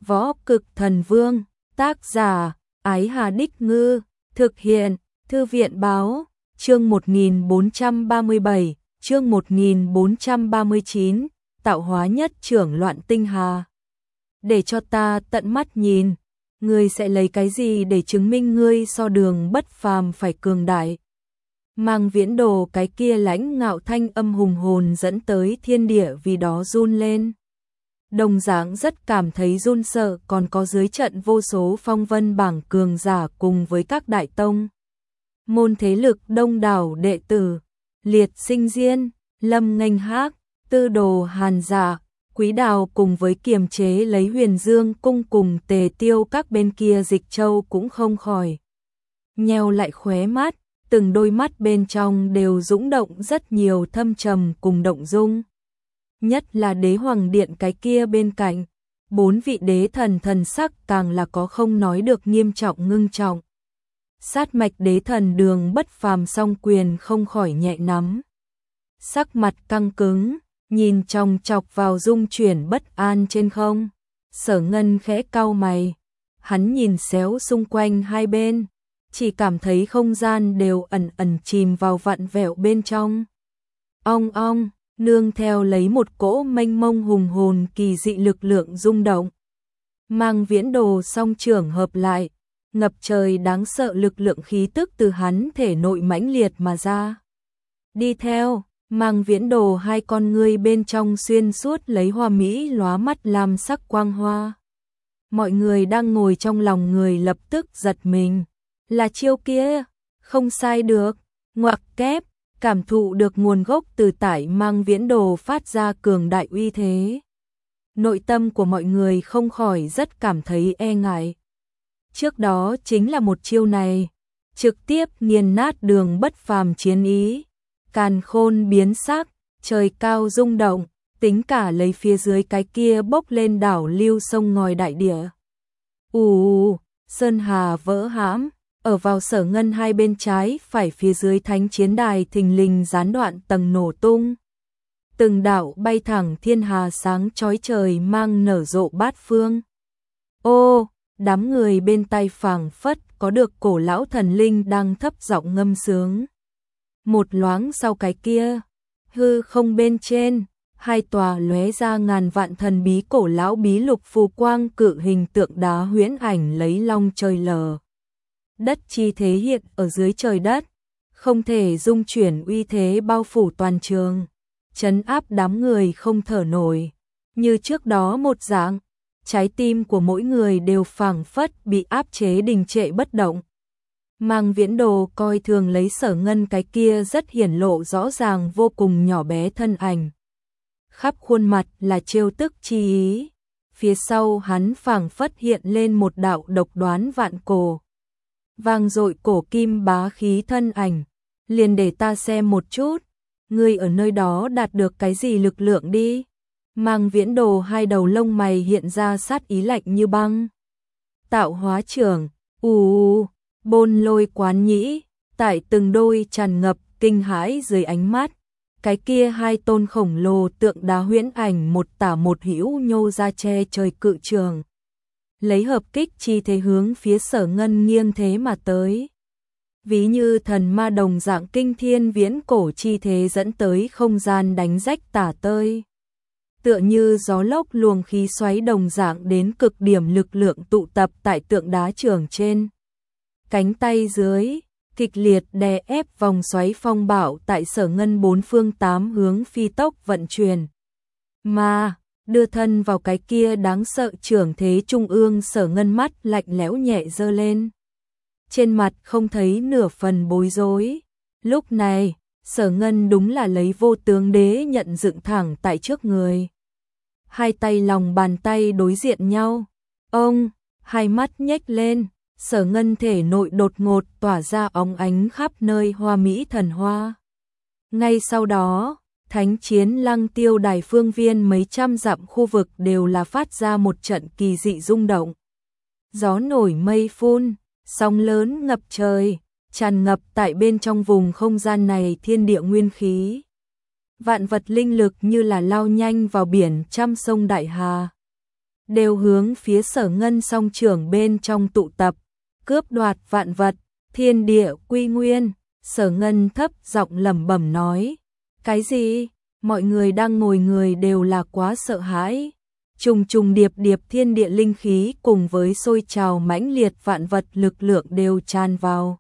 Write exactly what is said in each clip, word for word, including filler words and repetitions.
Võ Cực Thần Vương, tác giả, Ái Hà Đích Ngư, thực hiện, Thư viện Báo, chương một nghìn bốn trăm ba mươi bảy, chương một nghìn bốn trăm ba mươi chín, tạo hóa nhất trưởng loạn tinh hà. Để cho ta tận mắt nhìn, ngươi sẽ lấy cái gì để chứng minh ngươi so Đường Bất Phàm phải cường đại. Mang Viễn Đồ cái kia lãnh ngạo thanh âm hùng hồn dẫn tới thiên địa vì đó run lên. Đồng dạng rất cảm thấy run sợ, còn có dưới trận vô số phong vân bảng cường giả cùng với các đại tông môn thế lực đông đảo đệ tử, Liệt Sinh Diên, Lâm Nghênh Hác, Tư Đồ Hàn Dạ, Quý Đào cùng với kiềm chế lấy Huyền Dương cung cùng Tề Tiêu các bên kia Dịch Châu cũng không khỏi nheo lại khóe mắt, từng đôi mắt bên trong đều dũng động rất nhiều thâm trầm cùng động dung. Nhất là Đế Hoàng Điện cái kia bên cạnh, bốn vị đế thần thần sắc càng là có không nói được nghiêm trọng ngưng trọng. Sát mạch đế thần Đường Bất Phàm song quyền không khỏi nhẹ nắm. Sắc mặt căng cứng, nhìn chòng chọc vào dung chuyển bất an trên không. Sở Ngân khẽ cau mày, hắn nhìn xéo xung quanh hai bên, chỉ cảm thấy không gian đều ẩn ẩn chìm vào vặn vẹo bên trong. Ong ong, nương theo lấy một cỗ mênh mông hùng hồn kỳ dị lực lượng rung động. Mang Viễn Đồ song trưởng hợp lại, ngập trời đáng sợ lực lượng khí tức từ hắn thể nội mãnh liệt mà ra. Đi theo, Mang Viễn Đồ hai con ngươi bên trong xuyên suốt lấy hoa mỹ lóa mắt lam sắc quang hoa. Mọi người đang ngồi trong lòng người lập tức giật mình. Là chiêu kia, không sai được, ngoặc kép, cảm thụ được nguồn gốc từ tại Mang Viễn Đồ phát ra cường đại uy thế. Nội tâm của mọi người không khỏi rất cảm thấy e ngại. Trước đó chính là một chiêu này, trực tiếp nghiền nát Đường Bất Phàm chiến ý, càn khôn biến sắc, trời cao rung động, tính cả lấy phía dưới cái kia bốc lên đảo lưu sông ngòi đại địa. Ù, sơn hà vỡ hãm. Ở vào Sở Ngân hai bên trái phải phía dưới thánh chiến đài thình lình gián đoạn tầng nổ tung. Từng đạo bay thẳng thiên hà sáng chói trời mang nở rộ bát phương. Ô, đám người bên tay phảng phất có được cổ lão thần linh đang thấp giọng ngâm sướng. Một loáng sau cái kia, hư không bên trên, hai tòa lóe ra ngàn vạn thần bí cổ lão bí lục phù quang cự hình tượng đá huyễn ảnh lấy long trời lở đất chi thế hiện ở dưới trời đất, không thể dung chuyển uy thế bao phủ toàn trường, trấn áp đám người không thở nổi. Như trước đó một dạng, trái tim của mỗi người đều phảng phất bị áp chế đình trệ bất động. Mang Viễn Đồ coi thường lấy Sở Ngân cái kia rất hiển lộ rõ ràng vô cùng nhỏ bé thân ảnh. Khắp khuôn mặt là trêu tức chi ý, phía sau hắn phảng phất hiện lên một đạo độc đoán vạn cổ. Vang dội cổ kim bá khí thân ảnh, liền để ta xem một chút, ngươi ở nơi đó đạt được cái gì lực lượng đi. Mang Viễn Đồ hai đầu lông mày hiện ra sát ý lạnh như băng. Tạo hóa trưởng, ù, bôn lôi quán nhĩ, tại từng đôi tràn ngập kinh hãi dưới ánh mắt, cái kia hai tôn khổng lồ tượng đá huyễn ảnh một tả một hữu nhô ra che trời cự trường. Lấy hợp kích chi thế hướng phía Sở Ngân nghiêng thế mà tới. Ví như thần ma đồng dạng kinh thiên viễn cổ chi thế dẫn tới không gian đánh rách tả tơi. Tựa như gió lốc luồng khí xoáy đồng dạng đến cực điểm lực lượng tụ tập tại tượng đá trường trên. Cánh tay dưới, kịch liệt đè ép vòng xoáy phong bạo tại Sở Ngân bốn phương tám hướng phi tốc vận chuyển. Mà đưa thân vào cái kia đáng sợ trưởng thế trung ương, Sở Ngân mắt lạnh lẽo nhẹ giơ lên. Trên mặt không thấy nửa phần bối rối. Lúc này, Sở Ngân đúng là lấy vô tướng đế nhận dựng thẳng tại trước người. Hai tay lòng bàn tay đối diện nhau. Ông, hai mắt nhếch lên, Sở Ngân thể nội đột ngột tỏa ra óng ánh khắp nơi hoa mỹ thần hoa. Ngay sau đó, Thánh Chiến Lăng Tiêu đài phương viên mấy trăm dặm khu vực đều là phát ra một trận kỳ dị rung động. Gió nổi mây phun, sóng lớn ngập trời, tràn ngập tại bên trong vùng không gian này thiên địa nguyên khí. Vạn vật linh lực như là lao nhanh vào biển trăm sông đại hà. đều hướng phía Sở Ngân song trưởng bên trong tụ tập, cướp đoạt vạn vật, thiên địa quy nguyên. Sở Ngân thấp giọng lẩm bẩm nói, cái gì? Mọi người đang ngồi người đều là quá sợ hãi. Trùng trùng điệp điệp thiên địa linh khí cùng với sôi trào mãnh liệt vạn vật lực lượng đều tràn vào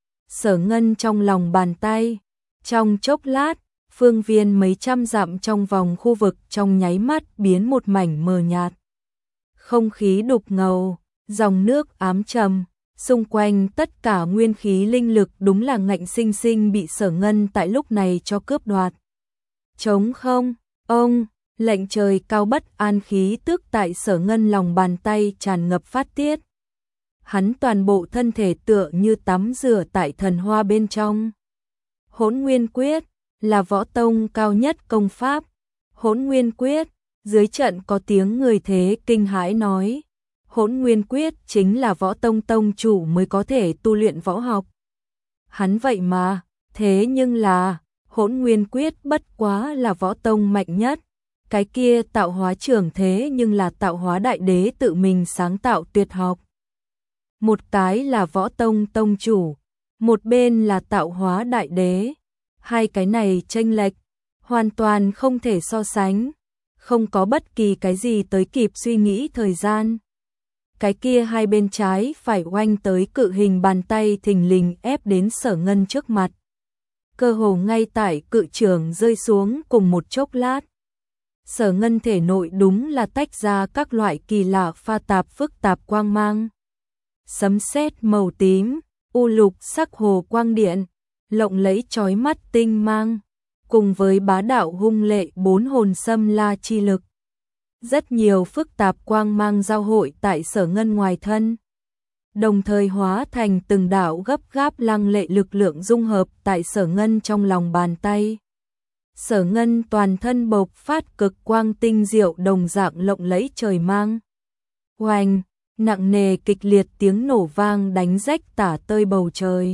Sở Ngân trong lòng bàn tay. Trong chốc lát, phương viên mấy trăm dặm trong vòng khu vực trong nháy mắt biến một mảnh mờ nhạt. Không khí đục ngầu, dòng nước ám trầm, xung quanh tất cả nguyên khí linh lực đúng là ngạnh sinh sinh bị Sở Ngân tại lúc này cho cướp đoạt. Trống không, ông, lệnh trời cao bất an khí tức tại Sở Ngân lòng bàn tay tràn ngập phát tiết. Hắn toàn bộ thân thể tựa như tắm rửa tại thần hoa bên trong. Hỗn Nguyên Quyết là võ tông cao nhất công pháp. Hỗn Nguyên Quyết, dưới trận có tiếng người thế kinh hãi nói. Hỗn Nguyên Quyết chính là võ tông tông chủ mới có thể tu luyện võ học. Hắn vậy mà, thế nhưng là, Hỗn Nguyên Quyết bất quá là võ tông mạnh nhất. Cái kia tạo hóa trưởng thế nhưng là tạo hóa đại đế tự mình sáng tạo tuyệt học. Một cái là võ tông tông chủ, một bên là tạo hóa đại đế. Hai cái này chênh lệch, hoàn toàn không thể so sánh. Không có bất kỳ cái gì tới kịp suy nghĩ thời gian. Cái kia hai bên trái phải oanh tới cự hình bàn tay thình lình ép đến Sở Ngân trước mặt. Cơ hồ ngay tại cự trường rơi xuống cùng một chốc lát. Sở Ngân thể nội đúng là tách ra các loại kỳ lạ pha tạp phức tạp quang mang. Sấm sét màu tím, u lục sắc hồ quang điện, lộng lẫy chói mắt tinh mang, cùng với bá đạo hung lệ bốn hồn xâm la chi lực. Rất nhiều phức tạp quang mang giao hội tại Sở Ngân ngoài thân, đồng thời hóa thành từng đạo gấp gáp lăng lệ lực lượng dung hợp tại Sở Ngân trong lòng bàn tay. Sở Ngân toàn thân bộc phát cực quang tinh diệu đồng dạng lộng lẫy trời mang. Oanh, nặng nề kịch liệt tiếng nổ vang đánh rách tả tơi bầu trời.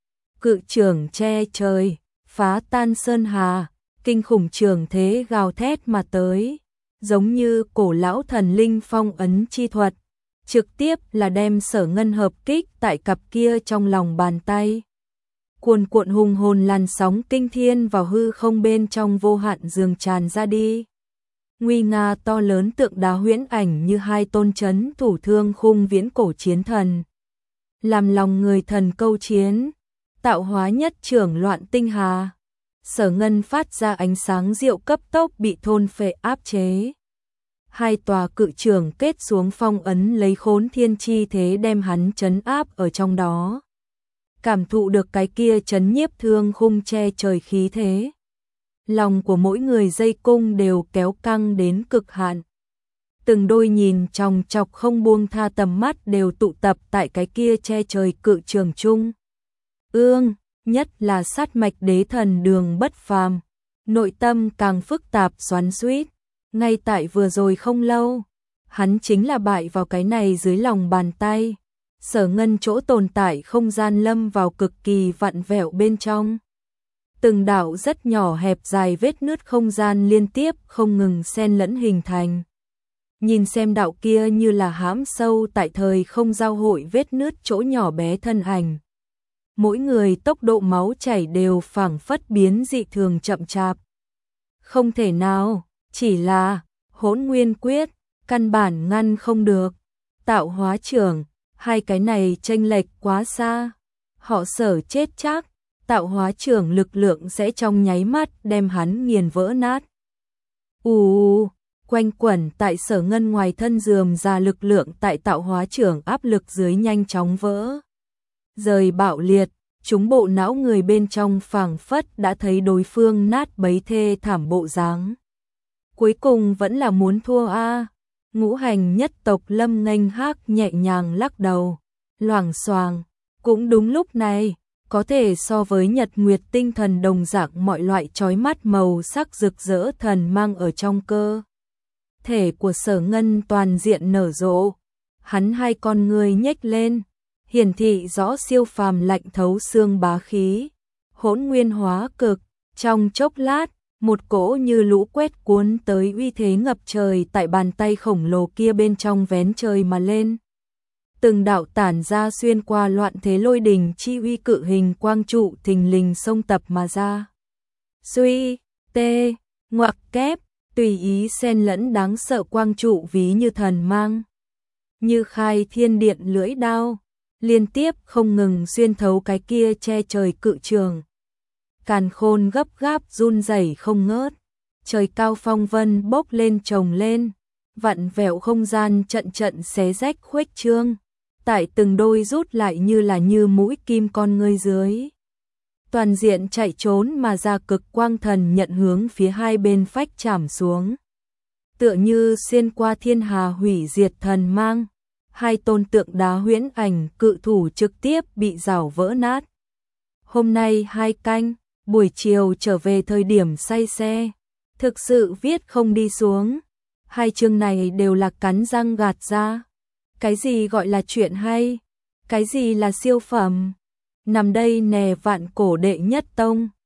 Cự trường che trời, phá tan sơn hà, kinh khủng trường thế gào thét mà tới, giống như cổ lão thần linh phong ấn chi thuật, trực tiếp là đem Sở Ngân hợp kích tại cặp kia trong lòng bàn tay. Cuồn cuộn hùng hồn làn sóng kinh thiên vào hư không bên trong vô hạn dường tràn ra đi. Nguy nga to lớn tượng đá huyễn ảnh như hai tôn chấn thủ thương khung viễn cổ chiến thần. Làm lòng người thần câu chiến, tạo hóa nhất trưởng loạn tinh hà. Sở Ngân phát ra ánh sáng diệu cấp tốc bị thôn phệ áp chế. Hai tòa cự trường kết xuống phong ấn lấy khốn thiên chi thế đem hắn trấn áp ở trong đó. Cảm thụ được cái kia chấn nhiếp thương khung che trời khí thế. Lòng của mỗi người dây cung đều kéo căng đến cực hạn. Từng đôi nhìn chòng chọc không buông tha tầm mắt đều tụ tập tại cái kia che trời cự trường chung. Ương, nhất là sát mạch đế thần Đường Bất Phàm, nội tâm càng phức tạp xoắn xuýt. Ngay tại vừa rồi không lâu, hắn chính là bại vào cái này dưới lòng bàn tay. Sở Ngân chỗ tồn tại không gian lâm vào cực kỳ vặn vẹo bên trong. Từng đạo rất nhỏ hẹp dài vết nứt không gian liên tiếp không ngừng xen lẫn hình thành. Nhìn xem đạo kia như là hãm sâu tại thời không giao hội vết nứt chỗ nhỏ bé thân ảnh. Mỗi người tốc độ máu chảy đều phảng phất biến dị thường chậm chạp. Không thể nào, chỉ là Hỗn Nguyên Quyết, căn bản ngăn không được. Tạo hóa trưởng, hai cái này chênh lệch quá xa. Họ Sở chết chắc, tạo hóa trưởng lực lượng sẽ trong nháy mắt đem hắn nghiền vỡ nát. Ù, quanh quẩn tại Sở Ngân ngoài thân rườm ra lực lượng tại tạo hóa trưởng áp lực dưới nhanh chóng vỡ. Rời bạo liệt, chúng bộ não người bên trong phảng phất đã thấy đối phương nát bấy thê thảm bộ dáng. Cuối cùng vẫn là muốn thua a. Ngũ hành nhất tộc Lâm Nghênh Hác nhẹ nhàng lắc đầu, loảng xoảng. Cũng đúng lúc này, có thể so với nhật nguyệt tinh thần đồng dạng mọi loại chói mắt màu sắc rực rỡ thần mang ở trong cơ thể của Sở Ngân toàn diện nở rộ. Hắn hai con người nhếch lên, hiển thị rõ siêu phàm lạnh thấu xương bá khí. Hỗn nguyên hóa cực, trong chốc lát, Một cỗ như lũ quét cuốn tới uy thế ngập trời tại bàn tay khổng lồ kia bên trong vén trời mà lên. Từng đạo tản ra xuyên qua loạn thế lôi đình chi uy cự hình quang trụ thình lình xông tập mà ra. Suy, tê, ngoặc kép, tùy ý xen lẫn đáng sợ quang trụ ví như thần mang. Như khai thiên điện lưỡi đao, liên tiếp không ngừng xuyên thấu cái kia che trời cự trường. Càn khôn gấp gáp run rẩy không ngớt, trời cao phong vân bốc lên chồng lên, vặn vẹo không gian trận trận xé rách khuếch trương, tại từng đôi rút lại như là như mũi kim con ngươi dưới. Toàn diện chạy trốn mà ra cực quang thần nhận hướng phía hai bên phách chạm xuống. Tựa như xuyên qua thiên hà hủy diệt thần mang, hai tôn tượng đá huyễn ảnh cự thủ trực tiếp bị rào vỡ nát. Hôm nay hai canh, buổi chiều trở về thời điểm say xe, thực sự viết không đi xuống. Hai chương này đều là cắn răng gạt ra. Cái gì gọi là chuyện hay? Cái gì là siêu phẩm? Nằm đây nè vạn cổ đệ nhất tông.